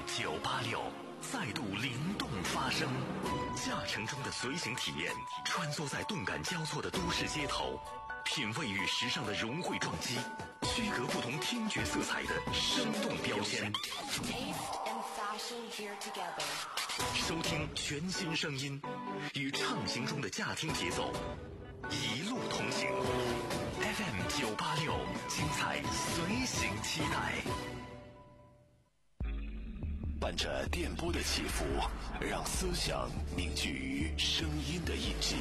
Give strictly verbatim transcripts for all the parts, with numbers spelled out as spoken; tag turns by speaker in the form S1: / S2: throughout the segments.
S1: 九八六再度灵动发声，驾乘中的随行体验，穿梭在动感交错的都市街头，品味与时尚的融汇撞击，区隔不同听觉色彩的生动标签。收听全新声音，与畅行中的驾听节奏，一路同行。F M 九八六，精彩随行期待。伴着电波的起伏，让思想凝聚于声音的印记，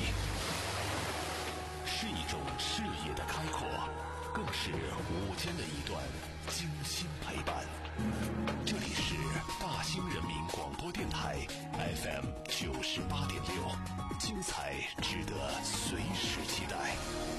S1: 是一种视野的开阔，更是午间的一段精心陪伴。这里是大兴人民广播电台 F M 九十八点六，精彩值得随时期待。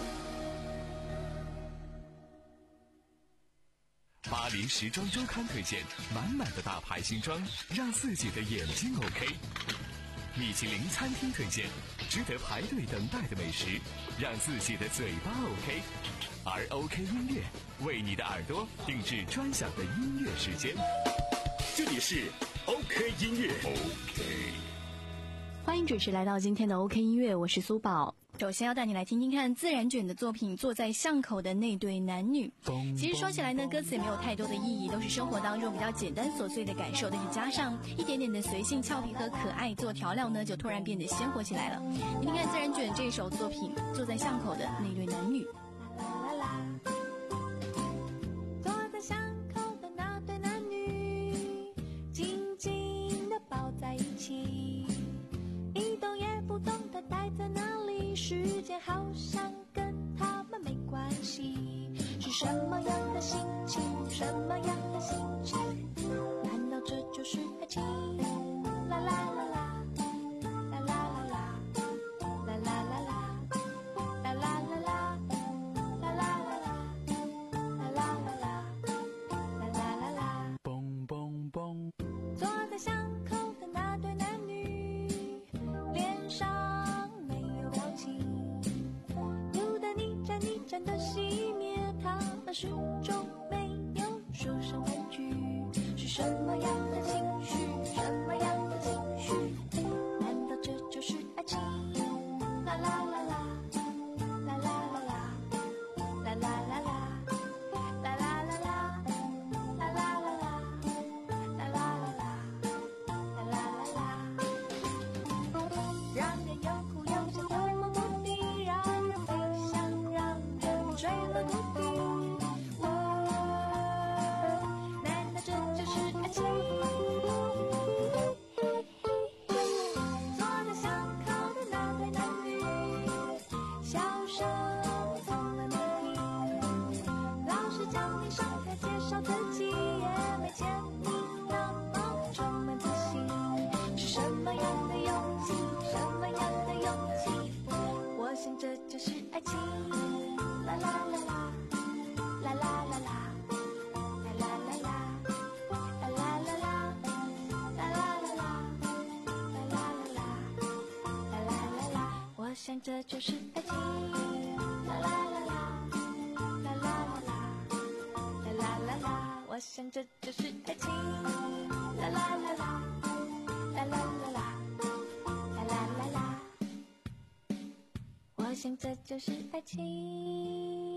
S2: 巴黎时装周刊推荐满满的大牌新装，让自己的眼睛 OK。米其林餐厅推荐值得排队等待的美食，让自己的嘴巴 OK。而 OK 音乐为你的耳朵定制专享的音乐时间。这里是 OK 音乐 OK。
S3: 欢迎准时来到今天的 OK 音乐，我是苏宝。首先要带你来听听看自然卷的作品《坐在巷口的那对男女》。其实说起来呢，歌词也没有太多的意义，都是生活当中比较简单琐碎的感受，但是加上一点点的随性俏皮和可爱做调料呢，就突然变得鲜活起来了。你听看自然卷这首作品《坐在巷口的那对男女》。
S4: 啦啦啦，坐在巷口的那对男女，紧紧地抱在一起，一动也不动地待在那里，时间好像跟他们没关系。是什么样的心情？什么样的心情？难道这就是爱情？啦啦啦啦，啦啦啦啦，啦啦啦啦，啦啦啦啦。啦啦啦啦，啦啦啦啦，啦啦啦啦，
S2: 嘣嘣嘣！
S4: 坐在巷口的那对男女，脸上没有表情，有的你站你站的熄灭，他们始终没有说声分句。是什么样的情绪？什么样的情绪？难道这就是爱情？啦啦啦啦，啦啦啦啦。啦啦啦啦，啦啦啦啦，啦啦啦啦，啦啦啦啦，啦啦啦啦，让人又哭又笑，多么目的，让人飞翔，让人坠落谷底。哦，难道这就是爱情？坐在巷口的那对男女，笑声从来没停。老师讲你上台介绍自己，也没见你那么充满自信。是什么样的勇气？什么样的勇气？我想这就是爱情。啦啦啦啦，啦啦啦啦，啦啦啦啦，啦啦啦啦，啦啦啦啦，啦啦啦啦，啦啦啦啦。我想这就是爱情。啦啦啦啦，啦啦啦啦，啦啦啦啦。我想这就是爱情。啦啦啦啦，啦啦啦啦，啦啦啦啦。我想这就是爱情。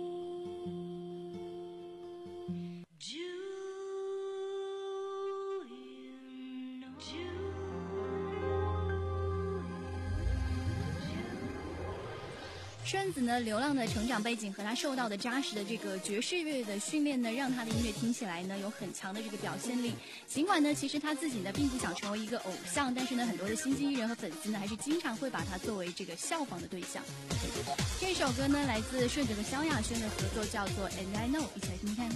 S3: 顺子呢，流浪的成长背景和他受到的扎实的这个爵士乐的训练呢，让他的音乐听起来呢有很强的这个表现力。尽管呢，其实他自己呢并不想成为一个偶像，但是呢，很多的新晋艺人和粉丝呢，还是经常会把他作为这个效仿的对象。这首歌呢，来自顺子和萧亚轩的合作，叫做《And I Know》，一起来听听看。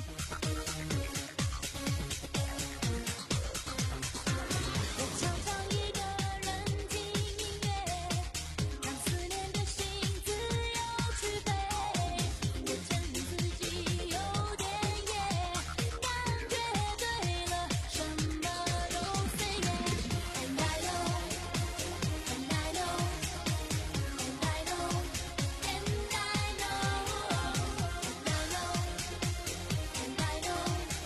S4: And I know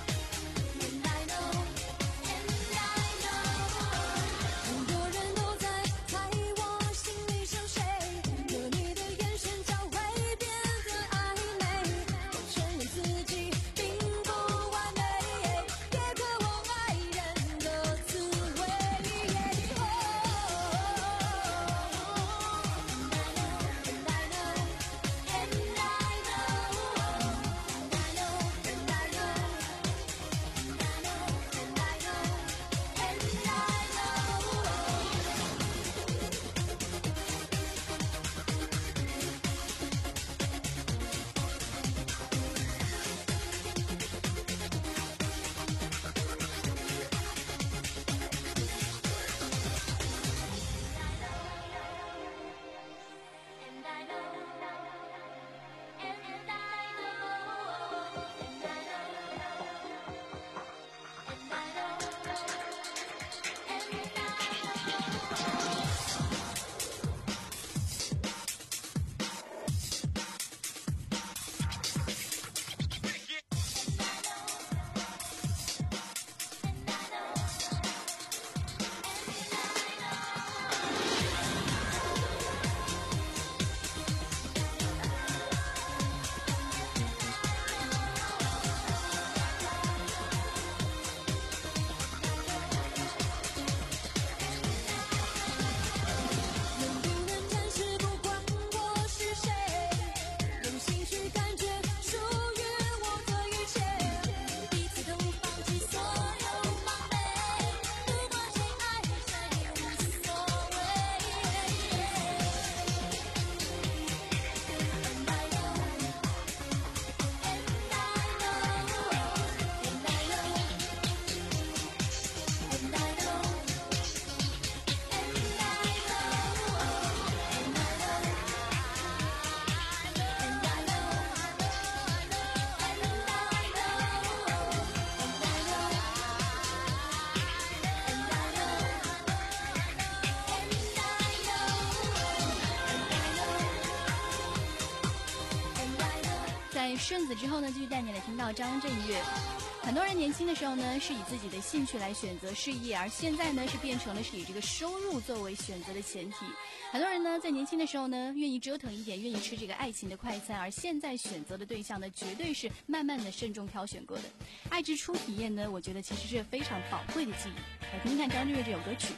S3: 顺子之后呢，继续带你来听到张震岳。很多人年轻的时候呢，是以自己的兴趣来选择事业，而现在呢，是变成了是以这个收入作为选择的前提。很多人呢，在年轻的时候呢，愿意折腾一点，愿意吃这个爱情的快餐，而现在选择的对象呢，绝对是慢慢的慎重挑选过的。爱之初体验呢，我觉得其实是非常宝贵的记忆。来听听看张震岳这首歌曲。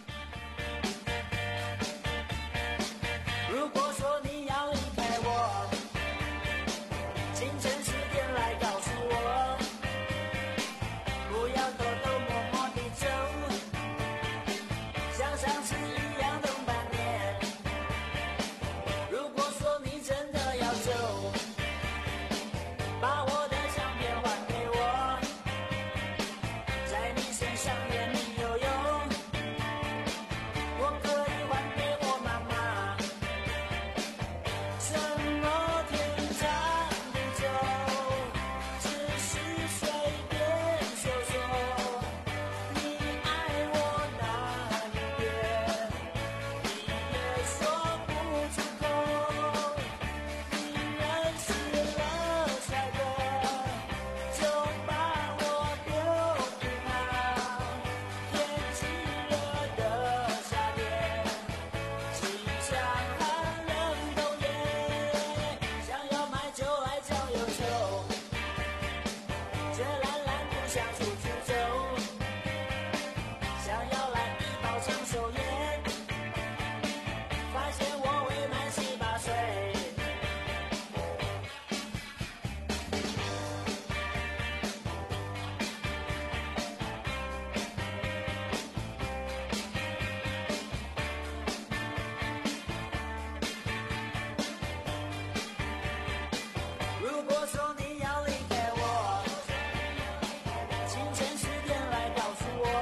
S5: 如果说你要离开我，清晨十点来告诉我，不要偷偷摸摸地走，像上次一样等半年。如果说你真的要走，把我的相片还给我，在你身上也没有用，我可以还给我妈妈。什么天长地久，只是随便说说。你爱我哪一边，你也说不出口。你认识了帅哥，就把我丢给他。天气热的夏天，气象寒冷冬夜，想要买就来叫有酒，却懒懒不想出去走，想要来一包长手烟，发现我未满十八岁。如果说你要离开我，清晨十点来告诉我，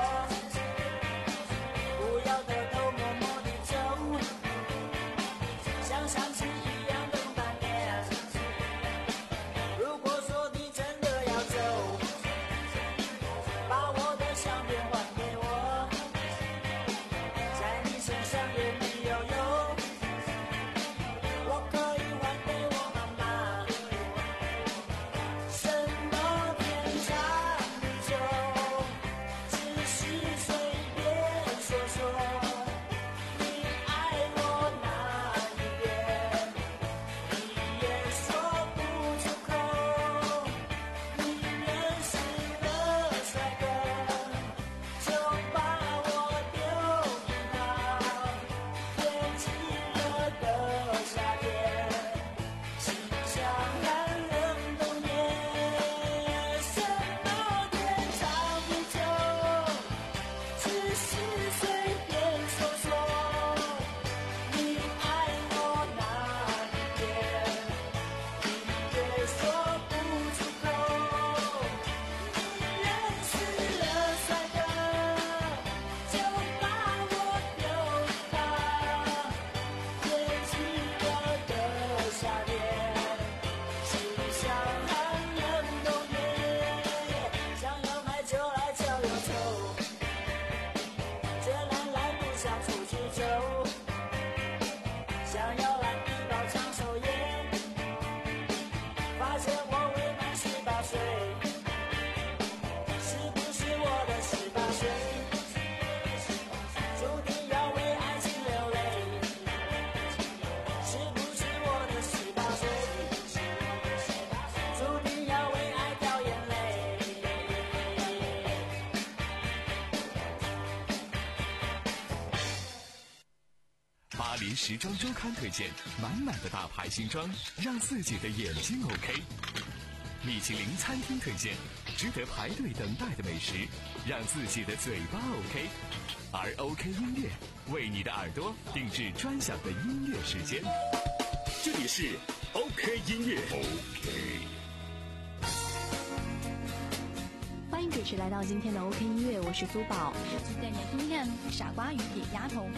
S5: 不要偷偷摸摸地走，像上次一样等半年。如果说你真的要走，把我的相片还给我，在你身上也没有用，我可以还给我妈妈。什么天长地久，只是随便说说。你爱我哪一边，你也说不出口。你认识了帅哥，就把我丢给他。天气热的夏天，气象寒冷冬夜，什么天长地久，只是随便说说。你爱我哪一边，你也说不出口。你认识了帅哥，就把我丢给他。天气热的夏天，气象寒冷冬夜，想要买就来叫有酒，却懒懒不想出去走，想要来一包长手烟，发现我未满十八岁。是不是我的十八岁，注定要为爱情流泪？是不是我的十八岁，注定要为爱掉眼泪？
S2: 巴黎时装周刊推荐满满的大牌新装，让自己的眼睛 OK。米其林餐厅推荐值得排队等待的美食，让自己的嘴巴 OK。而 OK 音乐为你的耳朵定制专享的音乐时间。这里是 OK 音乐 OK。
S3: 欢迎准时来到今天的 OK 音乐，我是苏宝，继续带你来听听看《傻瓜与野丫头》。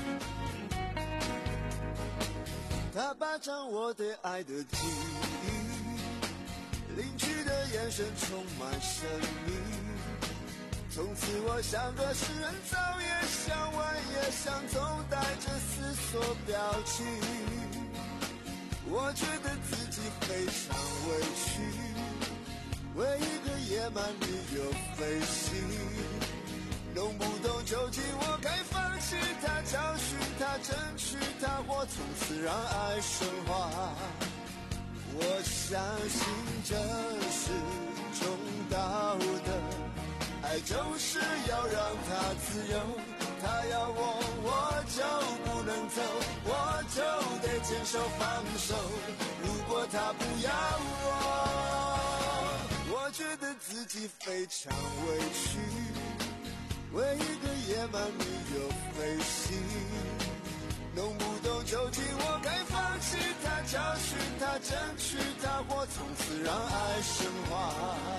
S6: 他霸占我对爱的记忆，领取的眼神充满神秘。从此我像个诗人，早也想晚也想，总带着思索表情。我觉得自己非常委屈， 为一个野蛮女友飞行，弄不懂究竟我该放弃她，教训她，争取她，或从此让爱升华。我相信这是种道德，爱就是要让她自由，她要我我就不能走，我就得坚守放手，如果她不要我，我觉得自己非常委屈，为一个野蛮女友飞行，弄不懂究竟我该放弃她，教训她，争取她，或从此让爱升华。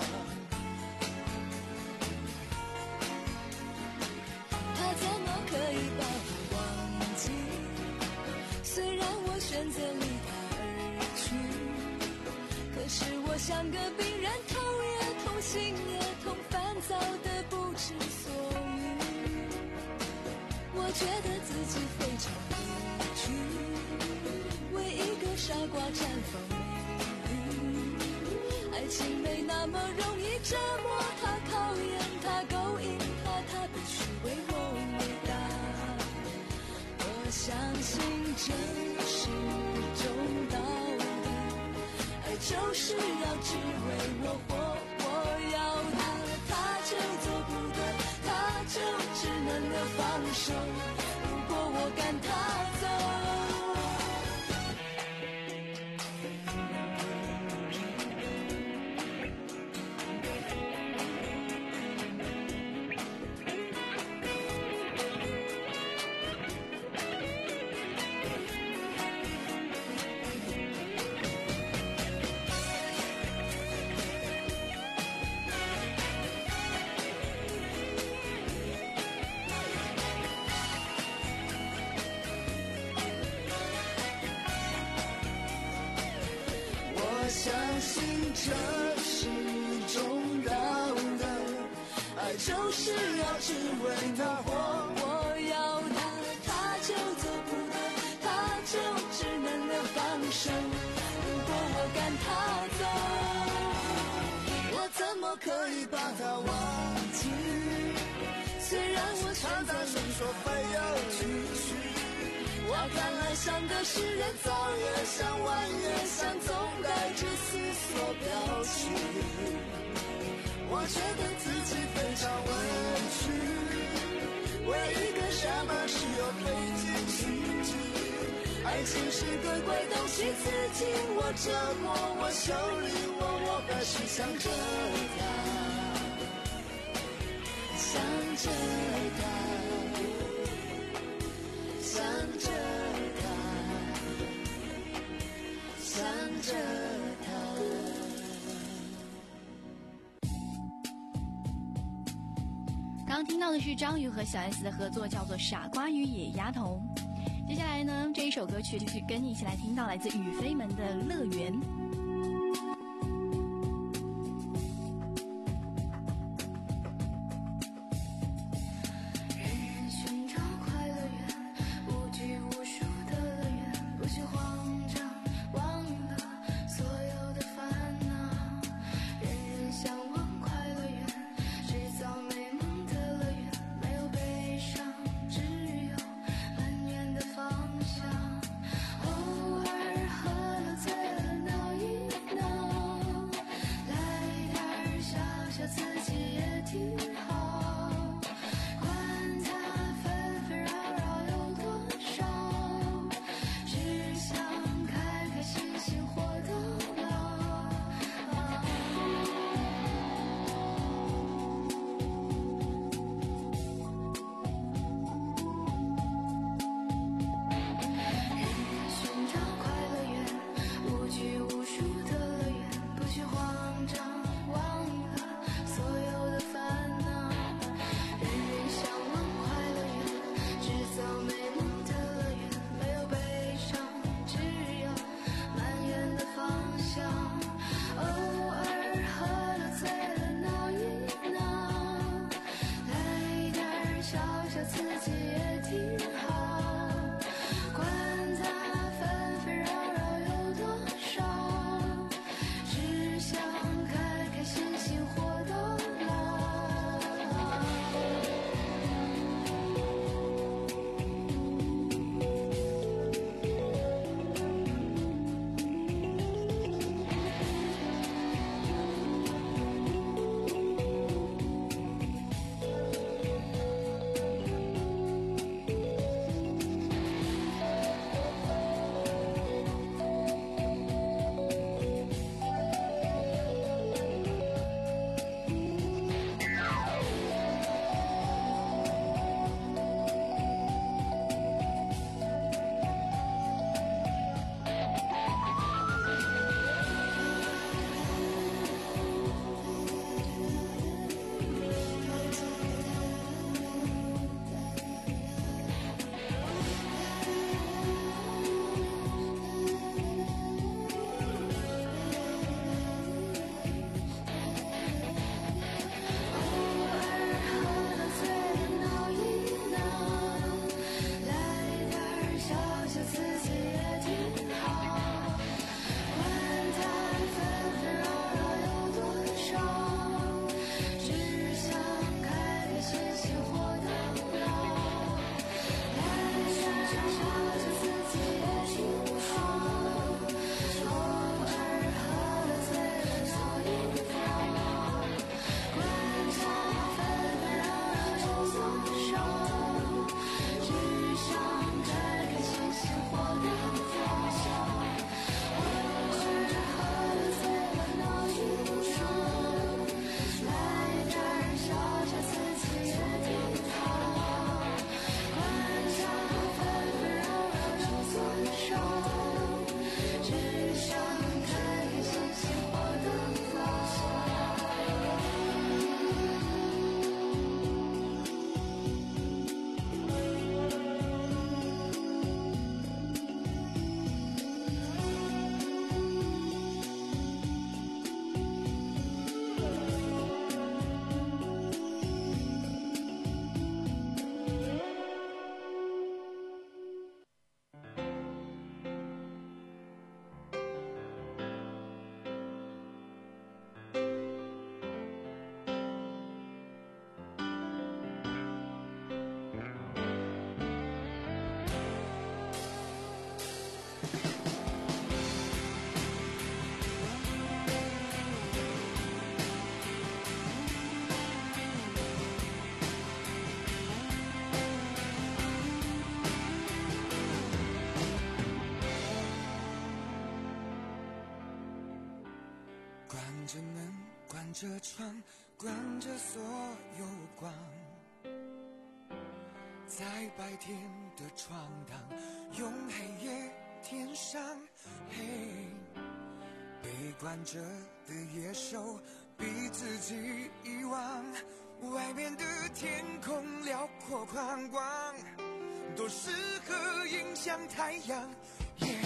S4: 他怎么可以把我忘记？虽然我选择离他而去，可是我像个病人，头也痛，心也痛，烦躁的不知所云。我觉得自己非常委屈，为一个傻瓜绽放美丽。爱情没那么容易折磨他，考验他，勾引他，他必须为我伟大。我相信这是种道德，爱就是要只为我活，我要他，他就做不得，他就只能够放手，如果我赶他走。
S6: 相信这是种道德，爱就是要只为他活，
S4: 我要他，他就做不得，他就只能够放手，如果我赶他走，
S6: 我怎么可以把他忘记？
S4: 虽然我
S6: 他大声说非要继续，
S4: 我看来像个诗人，
S6: 早也想，晚也想，总带着思索表情。我觉得自己非常委屈，为一个傻妈只有费尽心机。爱情是个鬼东西，刺激我，折磨我，修理我，我还是想着他，
S4: 想着他，想着他，想着他。
S3: 刚刚听到的是张宇和小 S 的合作，叫做《傻瓜与野丫头》。接下来呢，这一首歌曲就是跟你一起来听到来自雨飞们的《乐园》。
S4: 心
S7: 着门，关着窗，关着所有光，在白天的闯荡，用黑夜填上。嘿，被关着的野兽逼自己遗忘，外面的天空辽阔宽广，多适合迎向太阳。Yeah，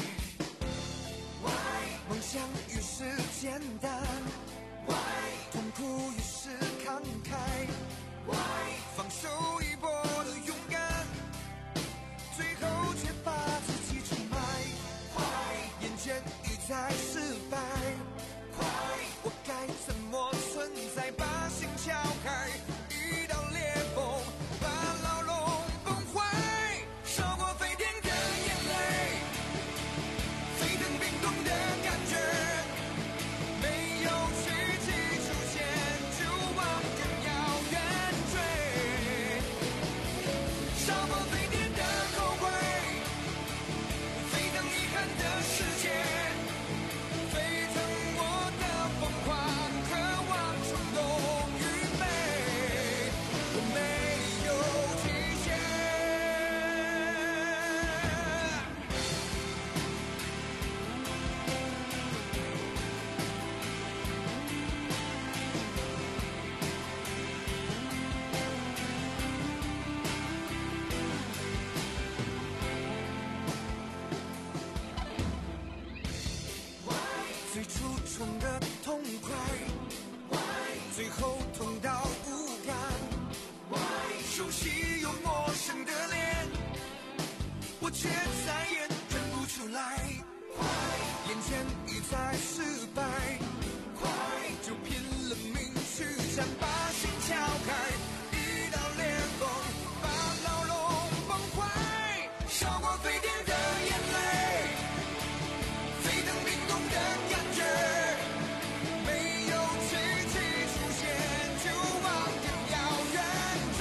S7: 梦想越是简单，痛苦越是慷慨，放手一搏的勇敢，最后却把自己出卖。眼前一再失败，我该怎么存在？把心敲开，一道裂缝，把牢笼崩坏，烧过沸点的眼泪，沸腾冰冻的感觉，没有奇迹出现，就往更遥远追，烧过沸点的后悔，沸腾遗憾的世界，沸腾我的疯狂，渴望冲动与美，我没有极限。最初冲的痛快，最后痛到无感，熟悉又陌生的脸，我却再也认不出来。眼前一再失败，就拼了命去战，把心敲开，一道裂缝，把牢笼崩坏，烧过沸点的眼泪，沸腾冰冻的感觉，没有奇迹出现，就往更遥远追，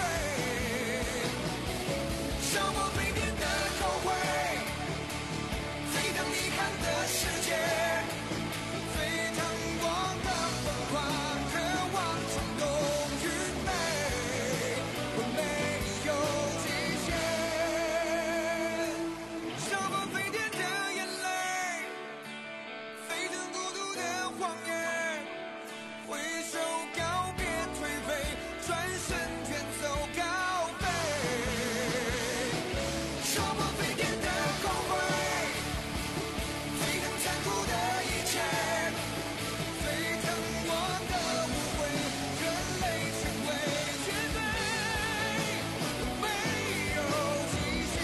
S7: 烧过沸点的后悔，沸腾遗憾的世界，沸腾我的疯狂，渴望冲动与美，我没有极限，烧过沸点的眼泪，沸腾孤独的谎言，挥手告别颓废，转身远走高飞，烧过沸点的后悔，沸腾残酷的一切，沸腾我的无悔，热泪成为绝对，我没有极限。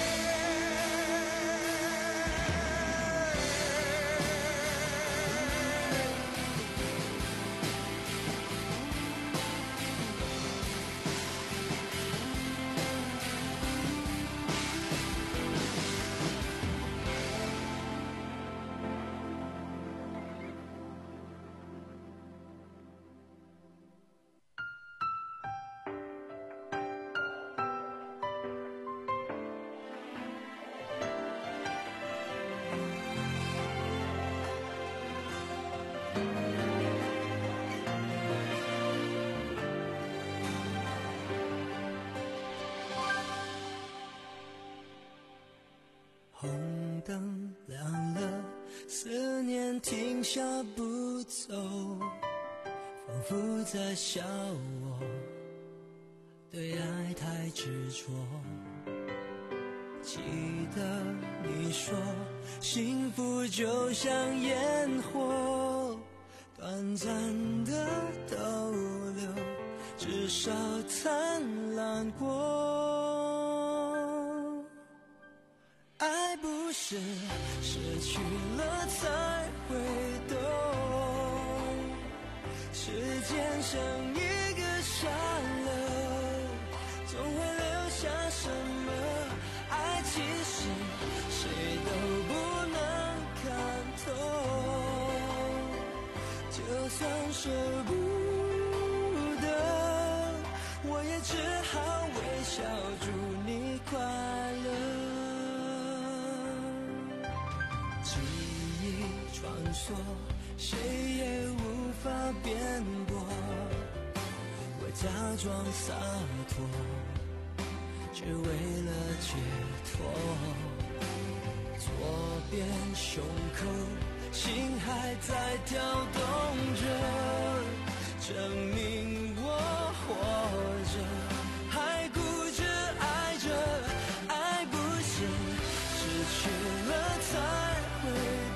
S8: 红灯亮了，思念停下不走，仿佛在笑我对爱太执着。记得你说幸福就像烟火，短暂的逗留，至少灿烂过。爱不是失去了才会懂，时间像一个沙漏，总会留下什么。爱其实谁都不能看透，就算舍不得，我也只好微笑祝你快乐。记忆穿梭谁也无法辩驳。我假装洒脱，只为了解脱。左边胸口，心还在跳动着，证明我活着，还顾着爱着，爱不是失去了才会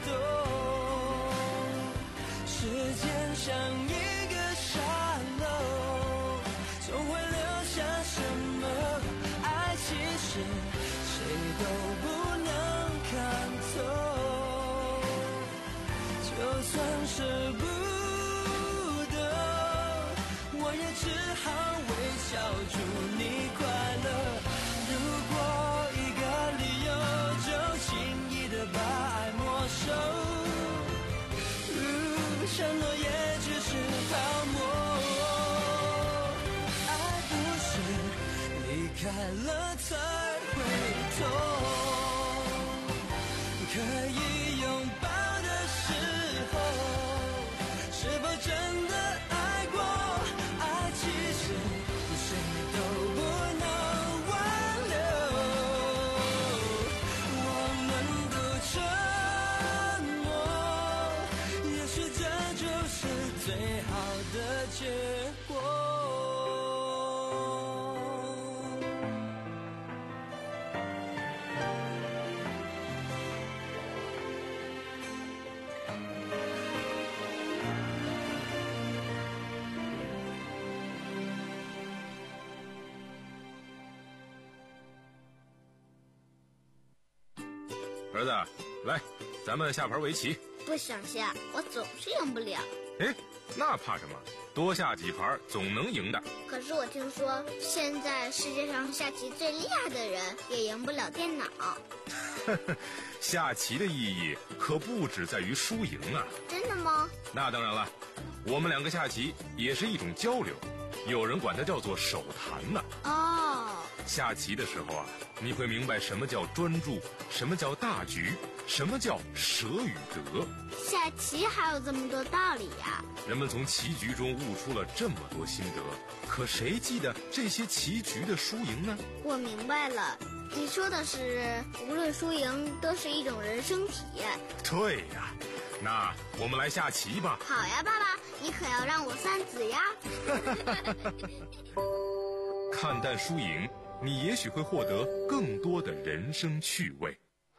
S8: 懂。时间像一个沙漏，总会留下什么？爱其实谁都不能看透，就算舍不得，我也只好微笑祝你快乐。如果一个理由就轻易的把爱没收，嗯，承诺也只是泡沫。爱不是离开了才会痛，可以拥抱的时候，是否真的爱过？爱其实谁都不能挽留，我们都沉默，也许这就是最好的结果。
S9: 儿子，来，咱们下盘围棋。
S10: 不想下，我总是赢不了。
S9: 哎，那怕什么？多下几盘总能赢的。
S10: 可是我听说，现在世界上下棋最厉害的人也赢不了电脑。
S9: 下棋的意义可不只在于输赢啊！
S10: 真的吗？
S9: 那当然了，我们两个下棋也是一种交流，有人管它叫做手谈呢。
S10: 哦，
S9: 下棋的时候啊，你会明白什么叫专注，什么叫大局，什么叫舍与得。
S10: 下棋还有这么多道理呀！
S9: 人们从棋局中悟出了这么多心得，可谁记得这些棋局的输赢呢？
S10: 我明白了，你说的是无论输赢都是一种人生体验。
S9: 对呀，那我们来下棋吧。
S10: 好呀，爸爸，你可要让我三子呀。
S9: 看淡输赢，你也许会获得更多的人生趣味。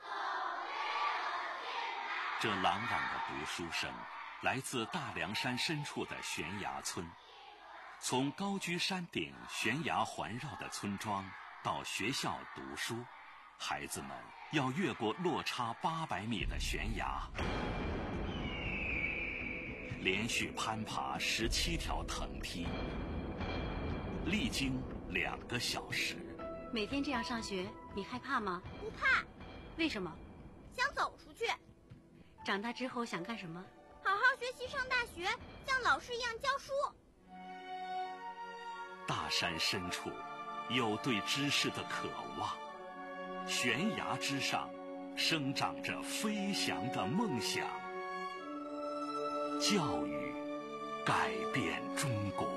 S1: 这朗朗的读书声来自大凉山深处的悬崖村，从高居山顶悬崖环绕的村庄到学校读书，孩子们要越过落差八百米的悬崖，连续攀爬十七条藤梯，历经两个小时。
S11: 每天这样上学，你害怕吗？
S10: 不怕。
S11: 为什么？
S10: 想走出去。
S11: 长大之后想干什么？
S10: 好好学习，上大学，像老师一样教书。
S1: 大山深处有对知识的渴望，悬崖之上生长着飞翔的梦想。教育改变中国。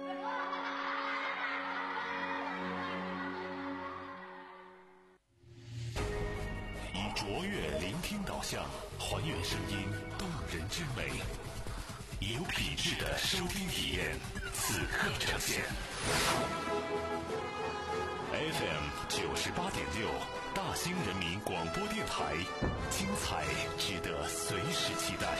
S1: 以卓越聆听导向，还原声音动人之美，有品质的收听体验，此刻呈现。F M 九十八点六，大兴人民广播电台，精彩值得随时期待。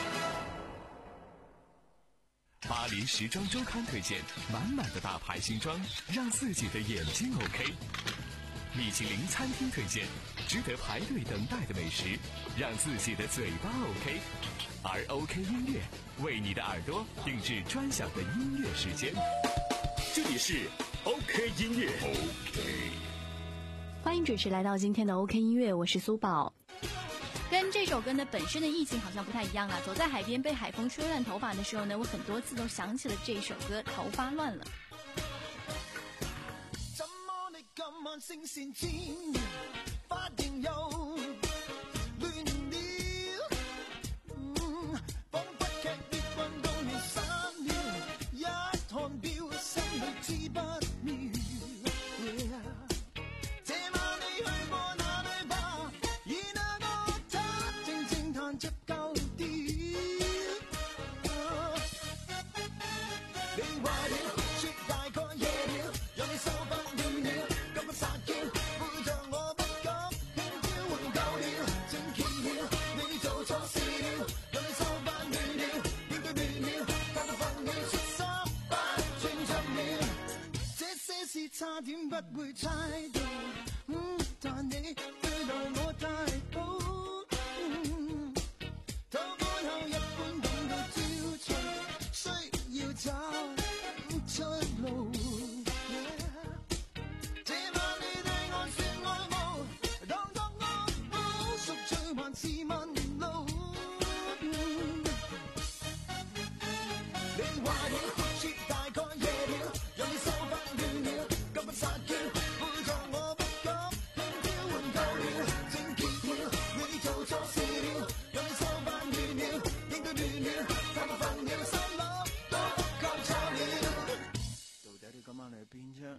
S2: 巴黎时装周刊推荐满满的大牌新装，让自己的眼睛 OK。米其林餐厅推荐值得排队等待的美食，让自己的嘴巴 OK。而 OK 音乐为你的耳朵定制专享的音乐时间。这里是 OK 音乐 OK。
S3: 欢迎准时来到今天的 OK 音乐，我是苏宝。跟这首歌呢本身的意境好像不太一样啊。走在海边被海风吹乱头发的时候呢，我很多次都想起了这首歌《头发乱了》。
S7: 怎麼你咁慢聲線尖，髮型又亂了，嗯，彷彿
S8: 會猜到，嗯，但你對待我太好，嗯，討愛後一般感到焦躁，需要找出路。這晚你對我說愛慕，當當我我贖罪還是問路。你壞了，說大概夜了，讓你手發亂了，急不撒嬌，背着我不敢輕佻換夠了，正結了，你做錯事了，讓你手發亂了，應對亂了，太過分了，心諗都夠錯了。到底你今晚嚟邊啫？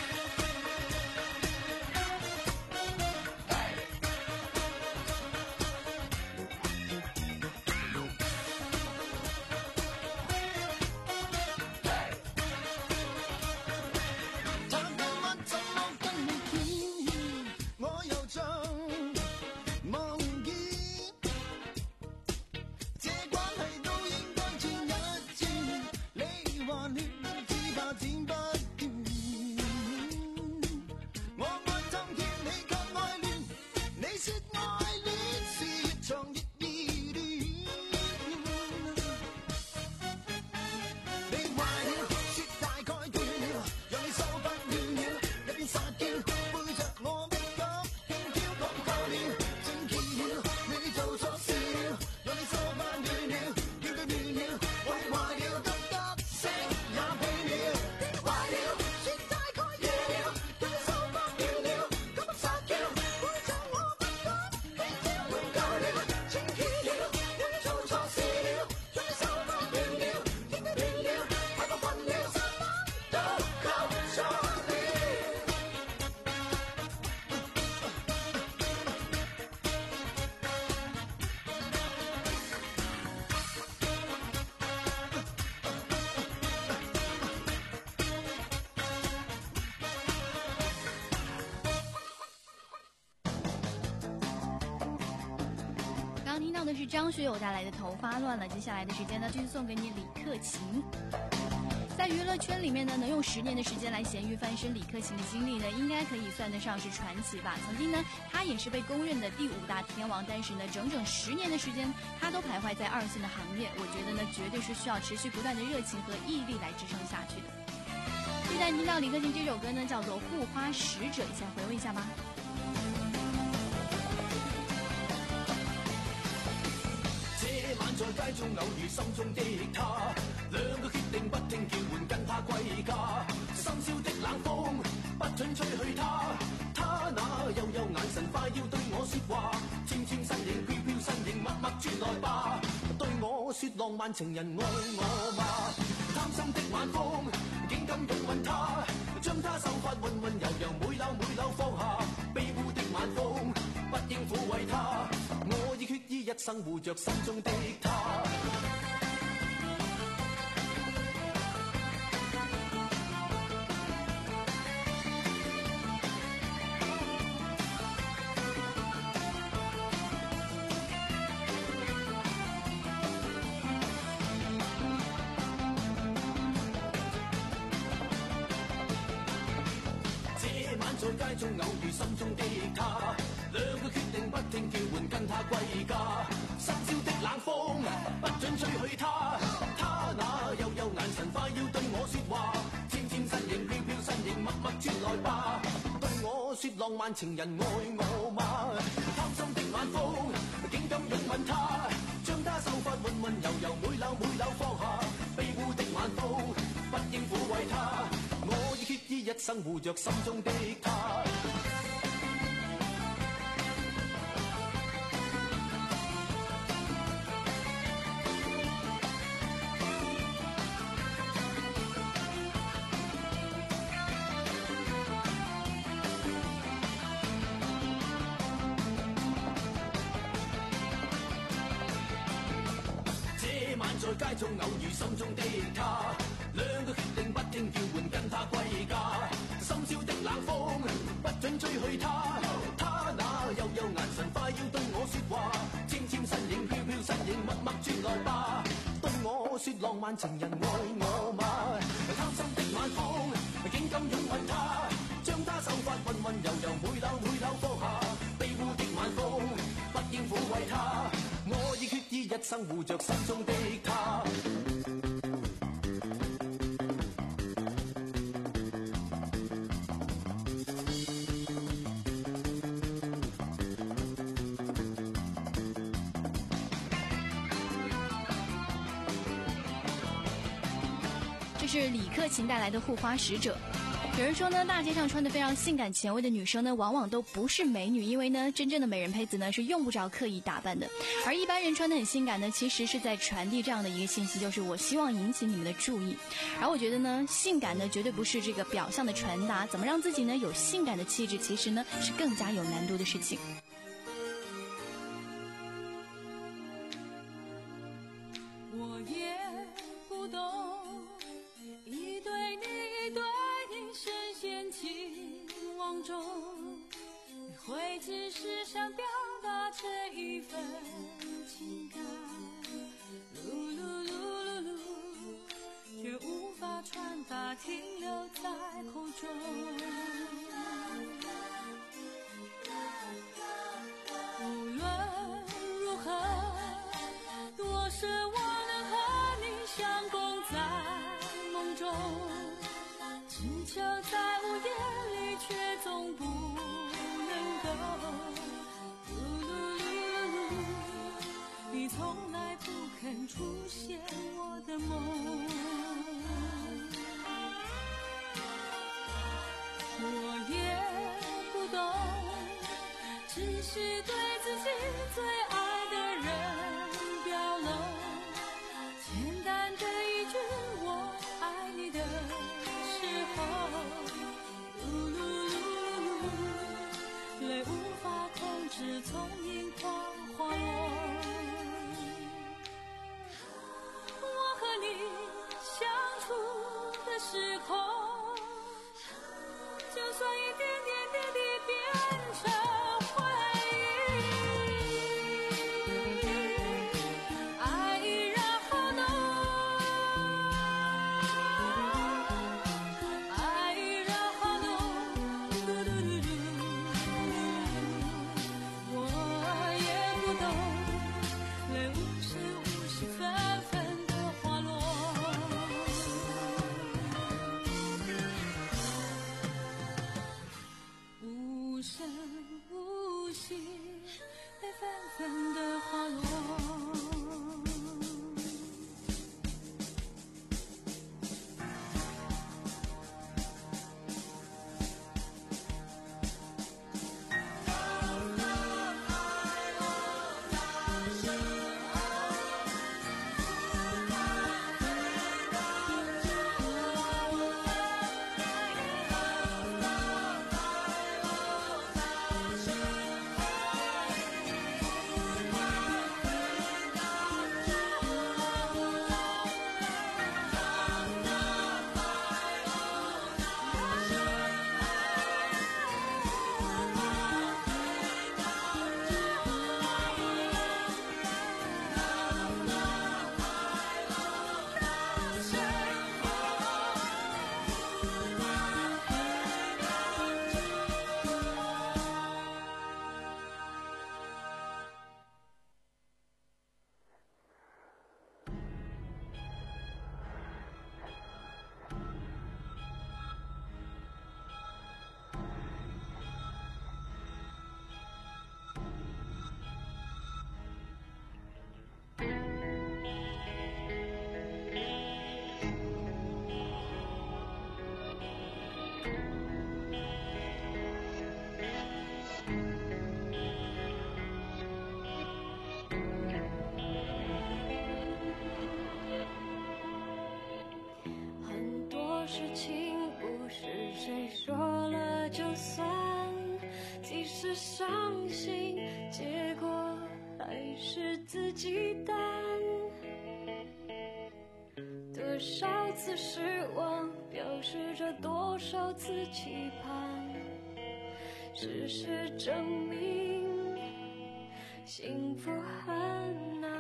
S3: 刚听到的是张学友带来的《头发乱了》，接下来的时间呢，继续送给你李克勤。在娱乐圈里面呢，能用十年的时间来咸鱼翻身，李克勤的经历呢，应该可以算得上是传奇吧。曾经呢，他也是被公认的第五大天王，但是呢，整整十年的时间，他都徘徊在二线的行业。我觉得呢，绝对是需要持续不断的热情和毅力来支撑下去的。现在听到李克勤这首歌呢，叫做《护花使者》，一起来回味一下吧。
S12: 晚在街中偶遇心中的他，兩個決定不聽叫喚跟他歸家。深宵的冷風不准吹去他，他那幽幽眼神快要對我說話，纖纖身形飄飄身形默默轉來吧，對我說浪漫情人愛我嗎？貪心的晚風竟敢擁吻他，將他秀髮溫溫柔柔每縷每縷放下，庇護的晚風不應撫慰他，我已決意一生護着心中的他。這晚在街中偶遇心中的他，兩個決定不聽叫喚跟他歸家。深宵的冷風不准吹去他，他那幽幽眼神快要對我說話，纖纖身形飄飄身形默默轉來吧，對我說浪漫情人愛我嗎？貪心的晚風竟敢擁吻他，將他秀髮溫溫柔柔每縷每縷放下，庇護的晚風不應撫慰他，我已決意一生護着心中的他。在街中偶遇心中的他，兩個決定不聽叫喚跟他歸家。深宵的冷風不准追去他，他那幽幽眼神快要對我說話，纖纖身影飄飄身影默默轉來吧，對我說浪漫情人愛我嗎？貪心的晚風竟敢擁吻他，將他手温柔柔，每冷每透放下卑污的晚風，不應撫慰他。我已決意一生護着心中的他。
S3: 这是李克勤带来的《护花使者》。有人说呢，大街上穿得非常性感前卫的女生呢，往往都不是美女，因为呢，真正的美人胚子呢是用不着刻意打扮的。而一般人穿得很性感呢，其实是在传递这样的一个信息，就是我希望引起你们的注意。而我觉得呢，性感呢绝对不是这个表象的传达，怎么让自己呢有性感的气质，其实呢是更加有难度的事情。
S4: 我也不懂，一对你一对你深陷情网中，你会只是想表达这一份情感，噜噜噜噜噜，却无法传达，停留在口中。无论如何，多奢我能和你相共在梦中，只求在午夜里，却总不能够。噜噜噜噜，你从来不肯出现我的梦。我也不懂，只是对自己最爱的人表露，简单的一句我爱你的时候，噜噜噜噜，泪无法控制从眼眶滑落。我和你相处的时候，就算一点点点点变成回忆，爱依然好浓，爱依然好浓，噜噜噜噜，我也不懂，泪无时无时纷纷的滑落。无声无息，泪纷纷的滑落。很多事情不是谁说了就算，即使伤心，结果还是自己担。多少次失望，表示着多少次期盼。事实证明，幸福很难。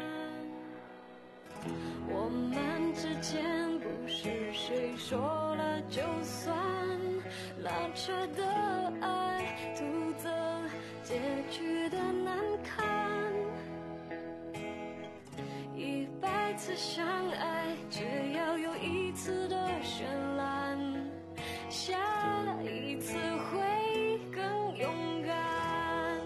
S4: 我们之间不是谁说了就算，拉扯的爱
S8: 次相爱，只要有一次的绚烂，下一次会更勇敢。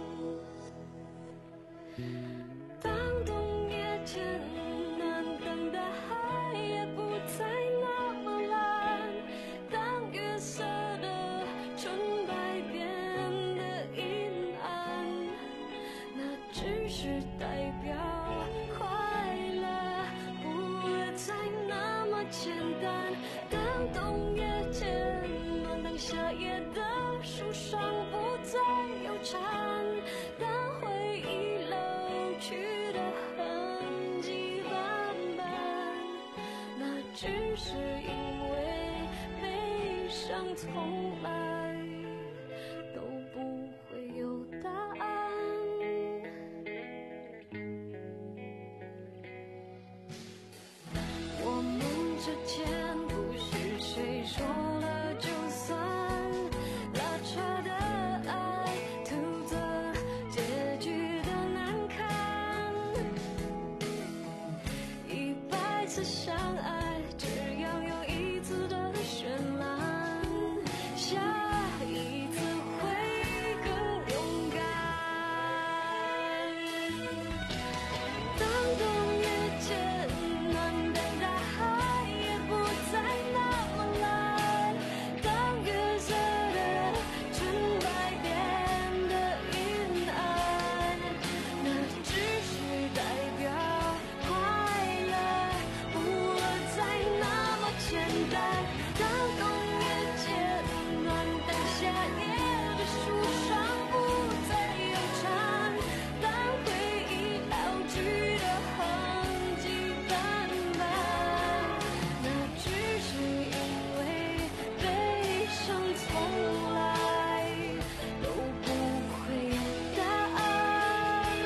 S8: 当冬夜渐暖，当大海也不再那么蓝，当月色的纯白变得阴暗，那只是代表快乐不再那么简单。当冬夜渐暖，当夏夜的树上不再有蝉，当回忆老去的痕迹斑斑，那只是因为悲伤从来都不会有答案。我们之间不是谁说了就算，拉扯的爱，徒增结局的难堪。一百次相爱，只要有一次的绚烂，下一次会更勇敢。当冬夜渐暖，当大海也不再那么蓝，当月色的纯白变得阴暗，那只是代表快乐不再那么简单。当冬夜渐暖，当夏夜的树上不再有蝉，当回忆老去的痕迹斑斑，那只是因为悲伤从来都不会有答案。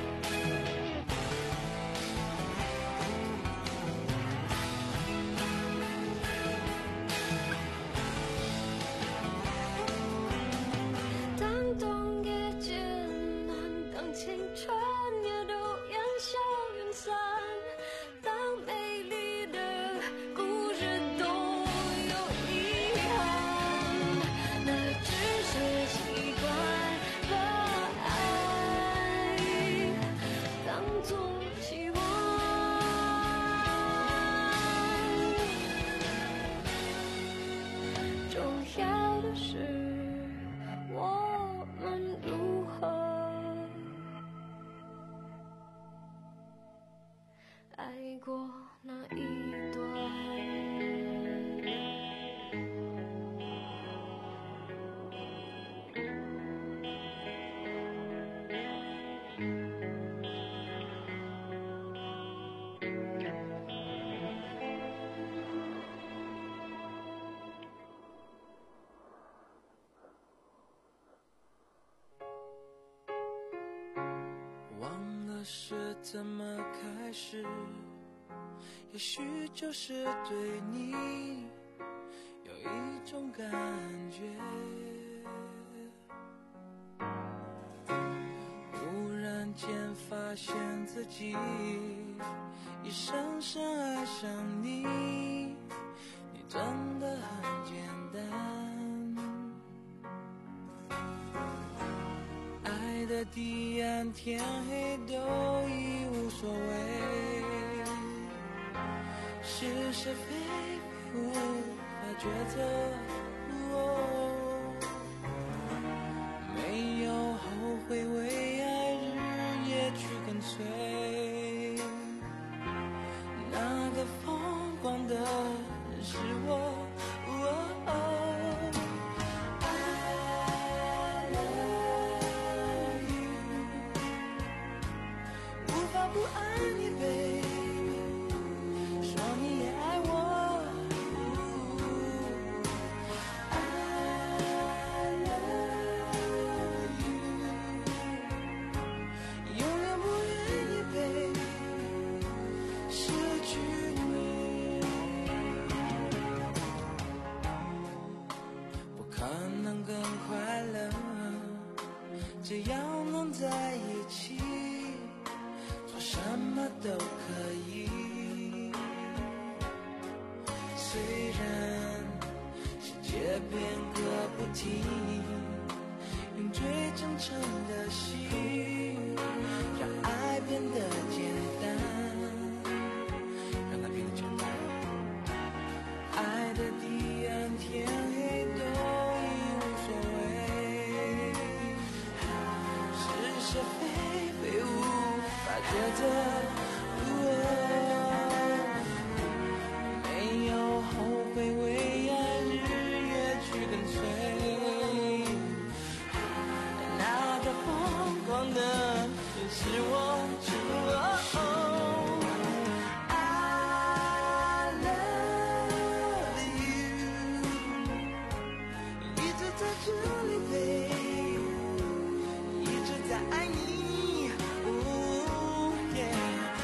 S8: 当冬夜渐暖，当青春也都烟消云散，当美丽的故事都有遗憾，那只是习惯把爱当作期望。重要的是我们如何爱过那一段。
S7: 忘了是怎么开始，也许就是对你有一种感觉，忽然间发现自己已深深爱上你，你真的很简单，爱的地暗天黑都已无所谓，是是非非无法抉择，哦，没有后悔，为爱日夜去跟随，那个疯狂的人是我，哦不爱你 baby， 说你也爱我， I love you， 永远不愿意 baby 失去你，不可能更快乐，只要能在一起什么都可以，
S8: 题，用最真诚的心，让爱变得简单，让它变得简单。爱的彼岸，天黑都已无所谓，是是非非无法抉择。没有后悔，为爱日夜去跟随，那个疯狂的是我。I love you， 一直在这里陪，一直在爱你。哦耶。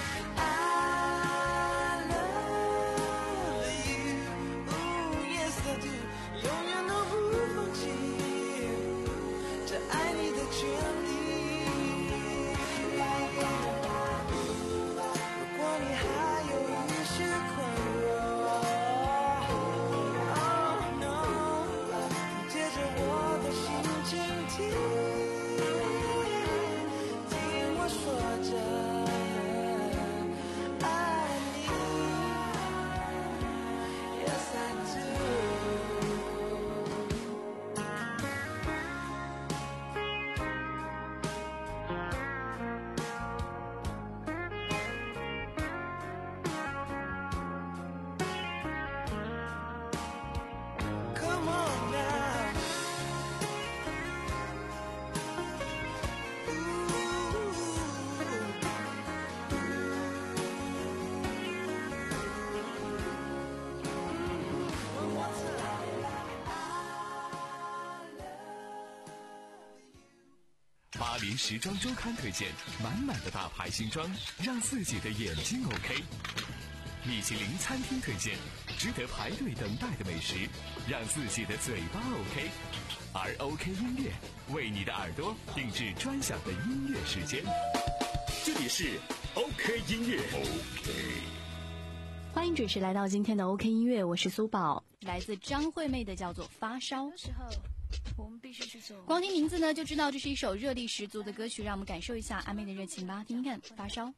S2: 巴黎时装周刊推荐满满的大牌新装，让自己的眼睛 OK。米其林餐厅推荐值得排队等待的美食，让自己的嘴巴 OK。而 OK 音乐为你的耳朵定制专享的音乐时间。这里是 OK 音乐 OK。
S3: 欢迎准时来到今天的 OK 音乐，我是苏宝，来自张惠妹的叫做发烧。
S4: 我们必须去走。
S3: 光听名字呢就知道这是一首热力十足的歌曲，让我们感受一下阿妹的热情吧，听听看发烧。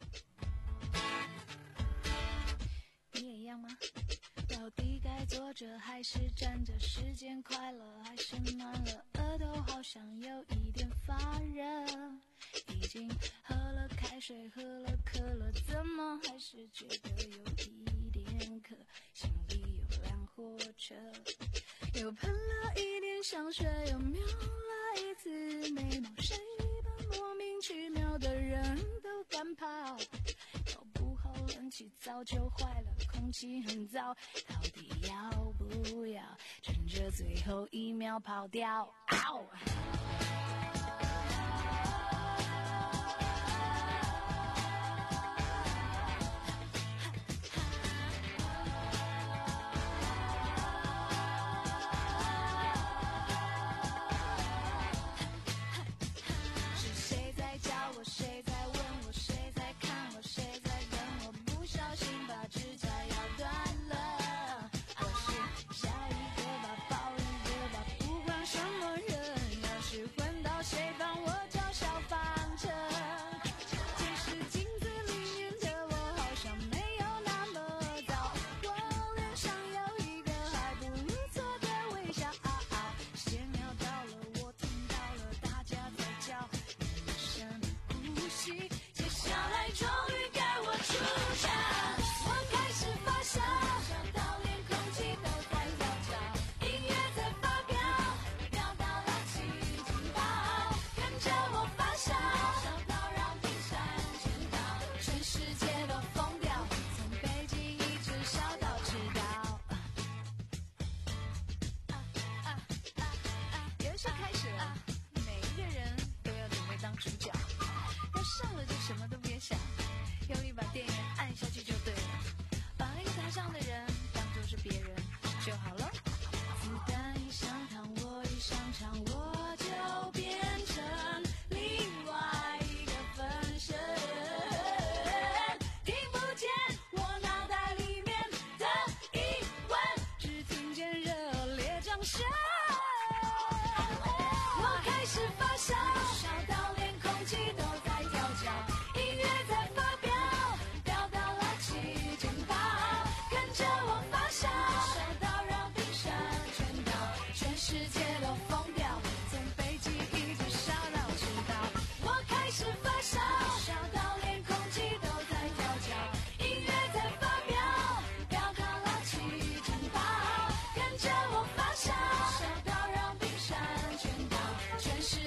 S4: 你也一样吗？到底该坐着还是站着？时间快了还是慢了？额头好像有一点发热，已经喝了开水喝了可乐，怎么还是觉得有一点渴？心里有辆火车，又喷了一点香水，又瞄了一次眉毛，谁把莫名其妙的人都赶跑？搞不好冷气早就坏了，空气很糟，到底要不要趁着最后一秒跑掉？嗷！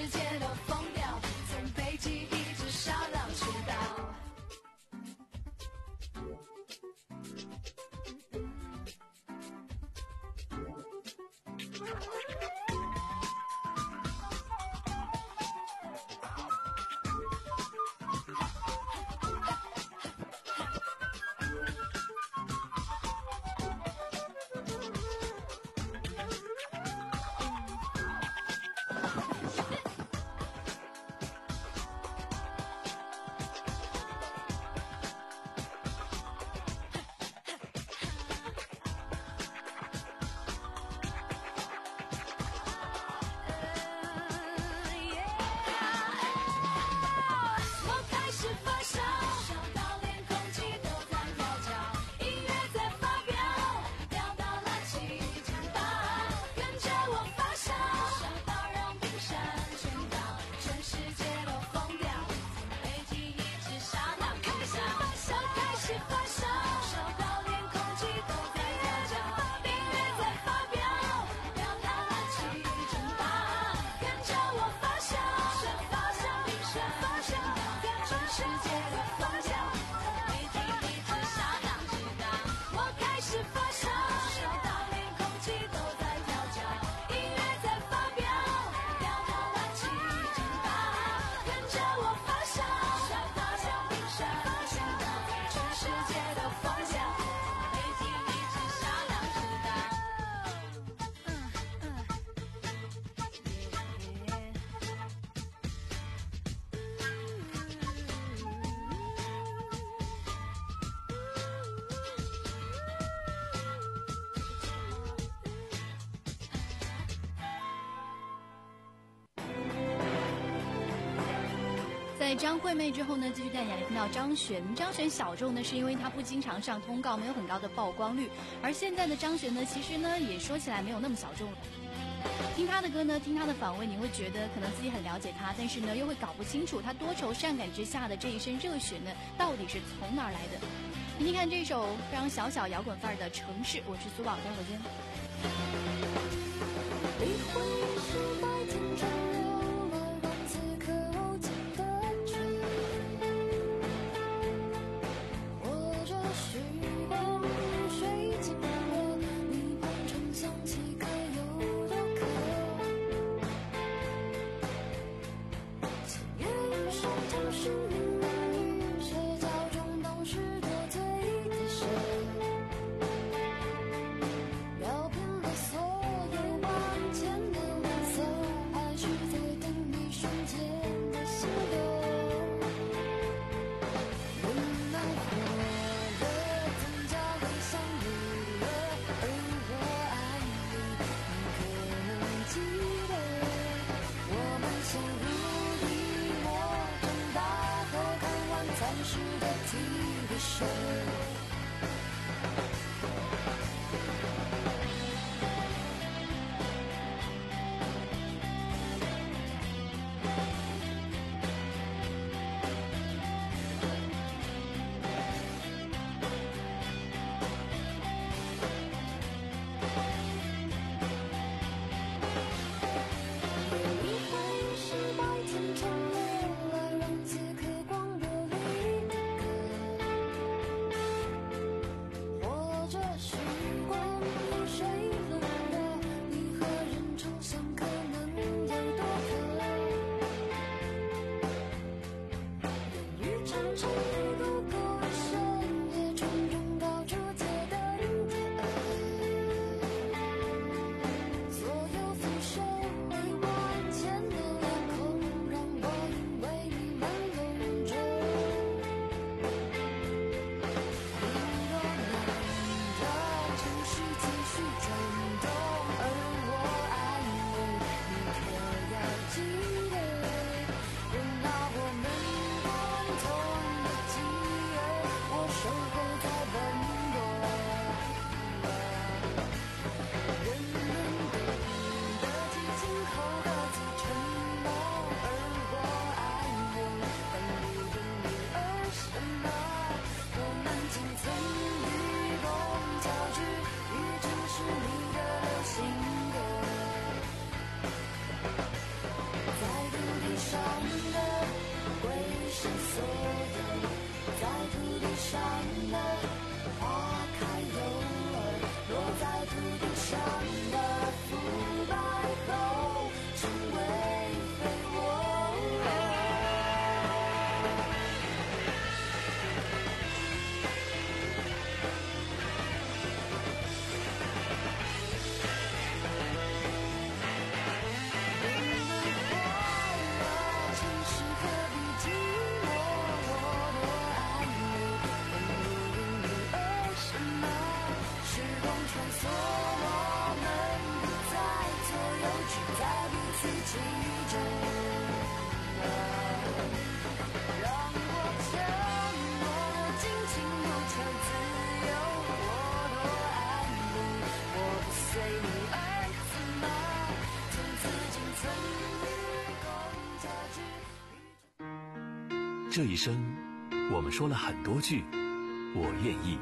S4: 界都疯掉，从北极一直杀到赤道。
S3: 在张惠妹之后呢，继续带你来听到张悬。张悬小众呢，是因为她不经常上通告，没有很高的曝光率。而现在的张悬呢，其实呢也说起来没有那么小众了。听她的歌呢，听她的访问，你会觉得可能自己很了解她，但是呢又会搞不清楚她多愁善感之下的这一身热血呢，到底是从哪儿来的。听听看这首非常小小摇滚范儿的《城市》，我是苏宝，待会儿见。
S4: 离婚是白天中流了，让此刻无尽的追。握着时光如水经过，你捧成香气可有多渴？千年上场是名人与社交中都是多嘴的谁？绕遍了所有万千的蓝色，还是在等一瞬间的心动。人们活了，增加回响度了，而我爱你，你可能记得，我们相濡以沫，长大后看晚餐时的 T V show。一回是白天中流了，让此刻光热里的歌。 上的，归身所有，在土地上的花开又儿，落在土地上的腐败后成为废物。
S1: 这一生，我们说了很多句“我愿意”。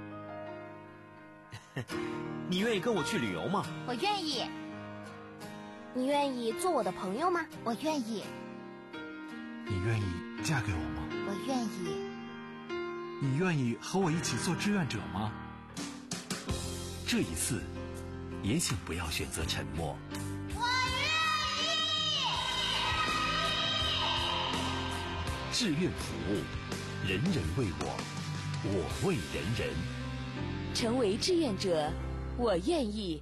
S13: 你愿意跟我去旅游吗？
S10: 我愿意。你愿意做我的朋友吗？我愿意。
S14: 你愿意嫁给我吗？
S10: 我愿意。
S14: 你愿意和我一起做志愿者吗？
S1: 这一次，也请不要选择沉默。志愿服务，人人为我，我为人人。
S15: 成为志愿者，我愿意。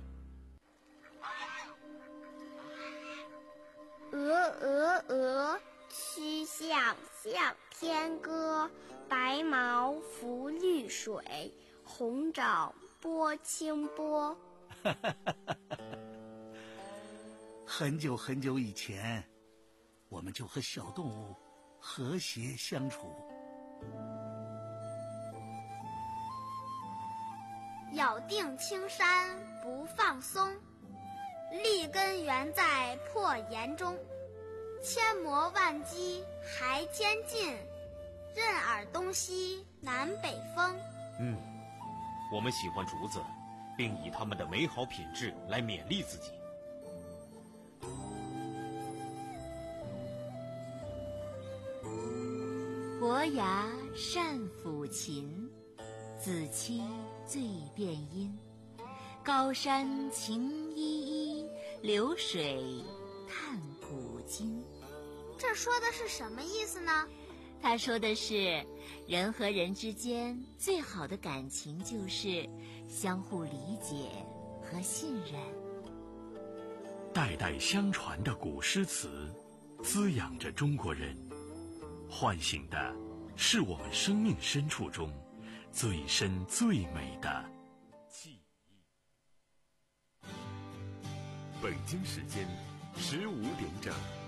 S10: 鹅鹅鹅，曲项向天歌。白毛浮绿水，红爪拨清波。
S16: 很久很久以前，我们就和小动物和谐相处。
S10: 咬定青山不放松，立根原在破岩中。千磨万击还坚劲，任尔东西南北风。
S13: 嗯，我们喜欢竹子，并以它们的美好品质来勉励自己。
S17: 伯牙善抚琴，子期最辨音。高山晴依依，流水叹古今。
S10: 这说的是什么意思呢？
S17: 他说的是，人和人之间最好的感情就是相互理解和信任。
S1: 代代相传的古诗词，滋养着中国人，唤醒的是我们生命深处中最深最美的记忆。
S2: 北京时间十五点整。